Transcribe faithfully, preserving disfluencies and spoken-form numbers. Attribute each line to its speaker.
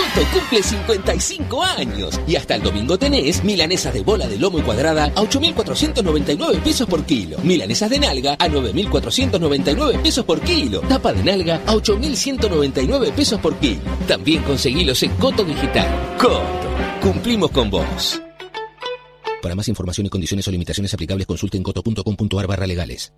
Speaker 1: Coto cumple cincuenta y cinco años y hasta el domingo tenés milanesas de bola de lomo y cuadrada a ocho mil cuatrocientos noventa y nueve pesos por kilo. Milanesas de nalga a nueve mil cuatrocientos noventa y nueve pesos por kilo. Tapa de nalga a ocho mil ciento noventa y nueve pesos por kilo. También conseguilos en Coto Digital. Coto, cumplimos con vos. Para más información y condiciones o limitaciones aplicables, consulten coto punto com punto ar barra legales.